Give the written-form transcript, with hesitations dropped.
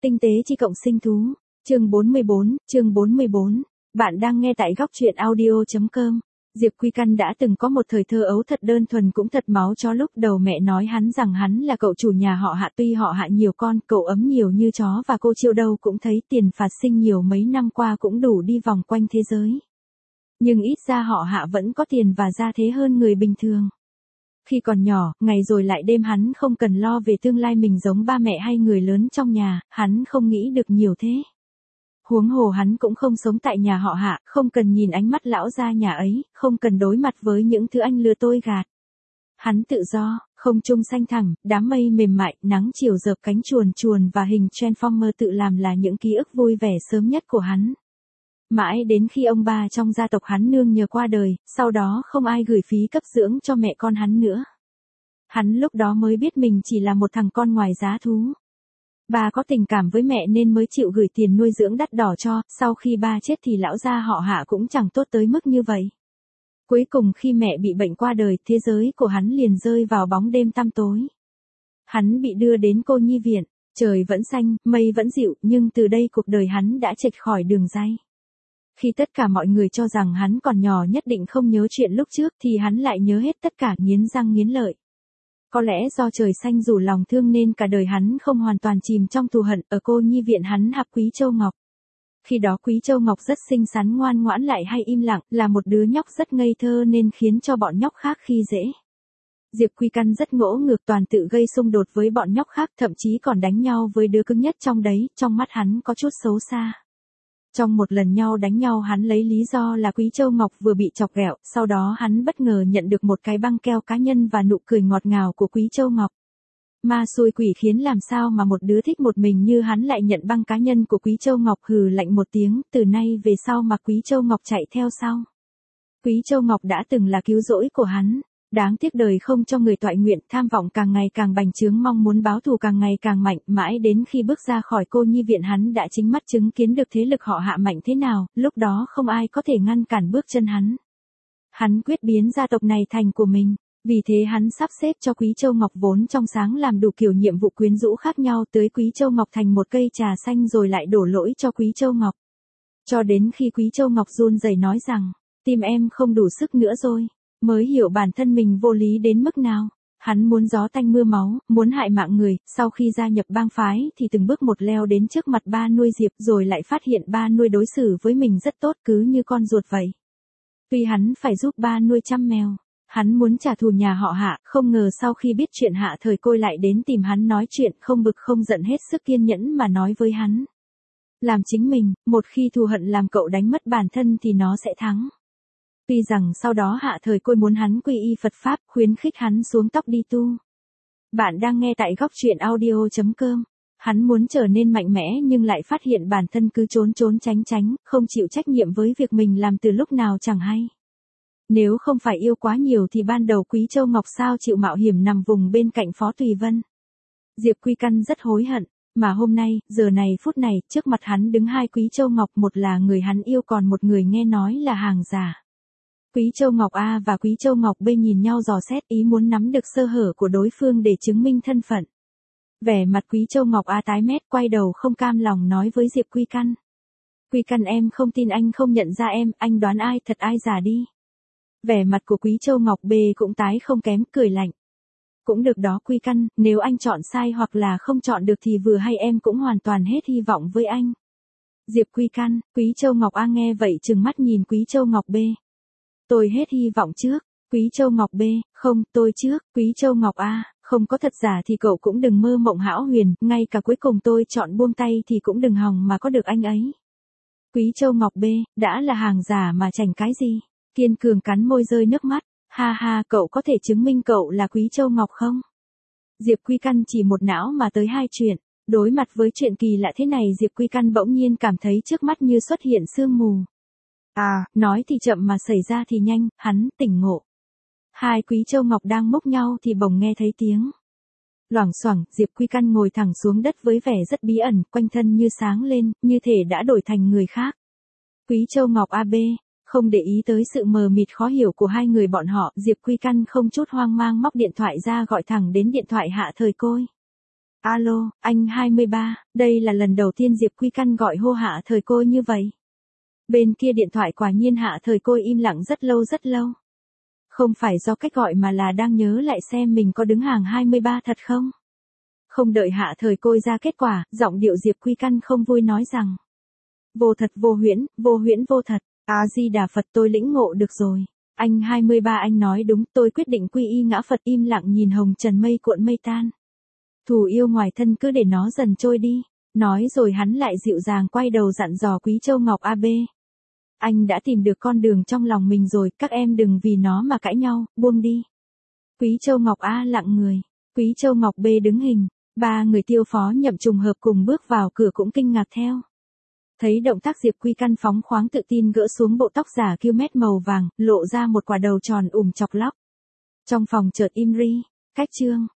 Tinh tế chi cộng sinh thú. Chương 44. Bạn đang nghe tại góc truyện audio.com. Diệp Quy Căn đã từng có một thời thơ ấu thật đơn thuần cũng thật máu chó. Lúc đầu mẹ nói hắn rằng hắn là cậu chủ nhà họ Hạ, tuy họ Hạ nhiều con, cậu ấm nhiều như chó và cô Chiêu đâu cũng thấy tiền phạt sinh nhiều, mấy năm qua cũng đủ đi vòng quanh thế giới. Nhưng ít ra họ Hạ vẫn có tiền và gia thế hơn người bình thường. Khi còn nhỏ, ngày rồi lại đêm hắn không cần lo về tương lai mình giống ba mẹ hay người lớn trong nhà, hắn không nghĩ được nhiều thế. Huống hồ hắn cũng không sống tại nhà họ Hạ, không cần nhìn ánh mắt lão gia nhà ấy, không cần đối mặt với những thứ anh lừa tôi gạt. Hắn tự do, không trung xanh thẳm, đám mây mềm mại, nắng chiều dợp cánh chuồn chuồn và hình Transformer tự làm là những ký ức vui vẻ sớm nhất của hắn. Mãi đến khi ông bà trong gia tộc hắn nương nhờ qua đời, sau đó không ai gửi phí cấp dưỡng cho mẹ con hắn nữa. Hắn lúc đó mới biết mình chỉ là một thằng con ngoài giá thú. Ba có tình cảm với mẹ nên mới chịu gửi tiền nuôi dưỡng đắt đỏ cho, sau khi ba chết thì lão gia họ Hạ cũng chẳng tốt tới mức như vậy. Cuối cùng khi mẹ bị bệnh qua đời, thế giới của hắn liền rơi vào bóng đêm tăm tối. Hắn bị đưa đến cô nhi viện, trời vẫn xanh, mây vẫn dịu, nhưng từ đây cuộc đời hắn đã chệch khỏi đường ray. Khi tất cả mọi người cho rằng hắn còn nhỏ nhất định không nhớ chuyện lúc trước thì hắn lại nhớ hết tất cả, nghiến răng nghiến lợi. Có lẽ do trời xanh rủ lòng thương nên cả đời hắn không hoàn toàn chìm trong thù hận. Ở cô nhi viện hắn hạp Quý Châu Ngọc. Khi đó Quý Châu Ngọc rất xinh xắn, ngoan ngoãn lại hay im lặng, là một đứa nhóc rất ngây thơ nên khiến cho bọn nhóc khác khi dễ. Diệp Quy Căn rất ngỗ ngược, toàn tự gây xung đột với bọn nhóc khác, thậm chí còn đánh nhau với đứa cứng nhất trong đấy, trong mắt hắn có chút xấu xa. Trong một lần đánh nhau hắn lấy lý do là Quý Châu Ngọc vừa bị chọc ghẹo, sau đó hắn bất ngờ nhận được một cái băng keo cá nhân và nụ cười ngọt ngào của Quý Châu Ngọc. Ma xui quỷ khiến, làm sao mà một đứa thích một mình như hắn lại nhận băng cá nhân của Quý Châu Ngọc. Hừ lạnh một tiếng, từ nay về sau mà Quý Châu Ngọc chạy theo sau. Quý Châu Ngọc đã từng là cứu rỗi của hắn. Đáng tiếc đời không cho người toại nguyện, tham vọng càng ngày càng bành trướng, mong muốn báo thù càng ngày càng mạnh, mãi đến khi bước ra khỏi cô nhi viện hắn đã chính mắt chứng kiến được thế lực họ Hạ mạnh thế nào, lúc đó không ai có thể ngăn cản bước chân hắn. Hắn quyết biến gia tộc này thành của mình, vì thế hắn sắp xếp cho Quý Châu Ngọc vốn trong sáng làm đủ kiểu nhiệm vụ quyến rũ khác nhau, tưới Quý Châu Ngọc thành một cây trà xanh rồi lại đổ lỗi cho Quý Châu Ngọc. Cho đến khi Quý Châu Ngọc run rẩy nói rằng, tim em không đủ sức nữa rồi. Mới hiểu bản thân mình vô lý đến mức nào. Hắn muốn gió tanh mưa máu, muốn hại mạng người. Sau khi gia nhập bang phái thì từng bước một leo đến trước mặt ba nuôi Diệp, rồi lại phát hiện ba nuôi đối xử với mình rất tốt, cứ như con ruột vậy. Tuy hắn phải giúp ba nuôi chăm mèo, hắn muốn trả thù nhà họ Hạ, không ngờ sau khi biết chuyện Hạ Thời Côi lại đến tìm hắn nói chuyện, không bực không giận, hết sức kiên nhẫn mà nói với hắn. Làm chính mình, một khi thù hận làm cậu đánh mất bản thân thì nó sẽ thắng. Tuy rằng sau đó Hạ Thời Côi muốn hắn quy y Phật Pháp, khuyến khích hắn xuống tóc đi tu. Bạn đang nghe tại góc truyện audio.com. Hắn muốn trở nên mạnh mẽ nhưng lại phát hiện bản thân cứ trốn tránh, không chịu trách nhiệm với việc mình làm từ lúc nào chẳng hay. Nếu không phải yêu quá nhiều thì ban đầu Quý Châu Ngọc sao chịu mạo hiểm nằm vùng bên cạnh Phó Tùy Vân. Diệp Quy Căn rất hối hận, mà hôm nay, giờ này phút này, trước mặt hắn đứng hai Quý Châu Ngọc, một là người hắn yêu còn một người nghe nói là hàng giả. Quý Châu Ngọc A và Quý Châu Ngọc B nhìn nhau dò xét, ý muốn nắm được sơ hở của đối phương để chứng minh thân phận. Vẻ mặt Quý Châu Ngọc A tái mét, quay đầu không cam lòng nói với Diệp Quy Căn. Quy Căn, em không tin anh không nhận ra em, anh đoán ai thật ai giả đi. Vẻ mặt của Quý Châu Ngọc B cũng tái không kém, cười lạnh. Cũng được đó Quy Căn, nếu anh chọn sai hoặc là không chọn được thì vừa hay em cũng hoàn toàn hết hy vọng với anh. Diệp Quy Căn, Quý Châu Ngọc A nghe vậy trừng mắt nhìn Quý Châu Ngọc B. Tôi hết hy vọng trước. Quý Châu Ngọc B, không, tôi trước. Quý Châu Ngọc A, không có thật giả thì cậu cũng đừng mơ mộng hão huyền, ngay cả cuối cùng tôi chọn buông tay thì cũng đừng hòng mà có được anh ấy. Quý Châu Ngọc B, đã là hàng giả mà chảnh cái gì? Kiên cường cắn môi rơi nước mắt. Ha ha, cậu có thể chứng minh cậu là Quý Châu Ngọc không? Diệp Quy Căn chỉ một não mà tới hai chuyện. Đối mặt với chuyện kỳ lạ thế này, Diệp Quy Căn bỗng nhiên cảm thấy trước mắt như xuất hiện sương mù. Nói thì chậm mà xảy ra thì nhanh, hắn tỉnh ngộ. Hai Quý Châu Ngọc đang mốc nhau thì bỗng nghe thấy tiếng loảng xoảng. Diệp Quy Căn ngồi thẳng xuống đất với vẻ rất bí ẩn, quanh thân như sáng lên, như thể đã đổi thành người khác. Quý Châu Ngọc AB, không để ý tới sự mờ mịt khó hiểu của hai người bọn họ, Diệp Quy Căn không chút hoang mang móc điện thoại ra gọi thẳng đến điện thoại Hạ Thời Côi. Alo, anh 23, đây là lần đầu tiên Diệp Quy Căn gọi hô Hạ Thời Côi như vậy. Bên kia điện thoại quả nhiên Hạ Thời Côi im lặng rất lâu rất lâu. Không phải do cách gọi mà là đang nhớ lại xem mình có đứng hàng 23 thật không? Không đợi Hạ Thời Côi ra kết quả, giọng điệu Diệp Quy Căn không vui nói rằng. Vô thật vô huyễn, vô huyễn vô thật, A-di-đà Phật tôi lĩnh ngộ được rồi. Anh 23 anh nói đúng, tôi quyết định quy y ngã Phật im lặng nhìn hồng trần mây cuộn mây tan. Thù yêu ngoài thân cứ để nó dần trôi đi. Nói rồi hắn lại dịu dàng quay đầu dặn dò Quý Châu Ngọc AB. Anh đã tìm được con đường trong lòng mình rồi, các em đừng vì nó mà cãi nhau, buông đi. Quý Châu Ngọc A lặng người, Quý Châu Ngọc B đứng hình, ba người Tiêu Phó Nhậm trùng hợp cùng bước vào cửa cũng kinh ngạc theo. Thấy động tác Diệp Quy Căn phóng khoáng tự tin gỡ xuống bộ tóc giả kiêu mét màu vàng, lộ ra một quả đầu tròn chọc lóc. Trong phòng chợt im ri, cách chương.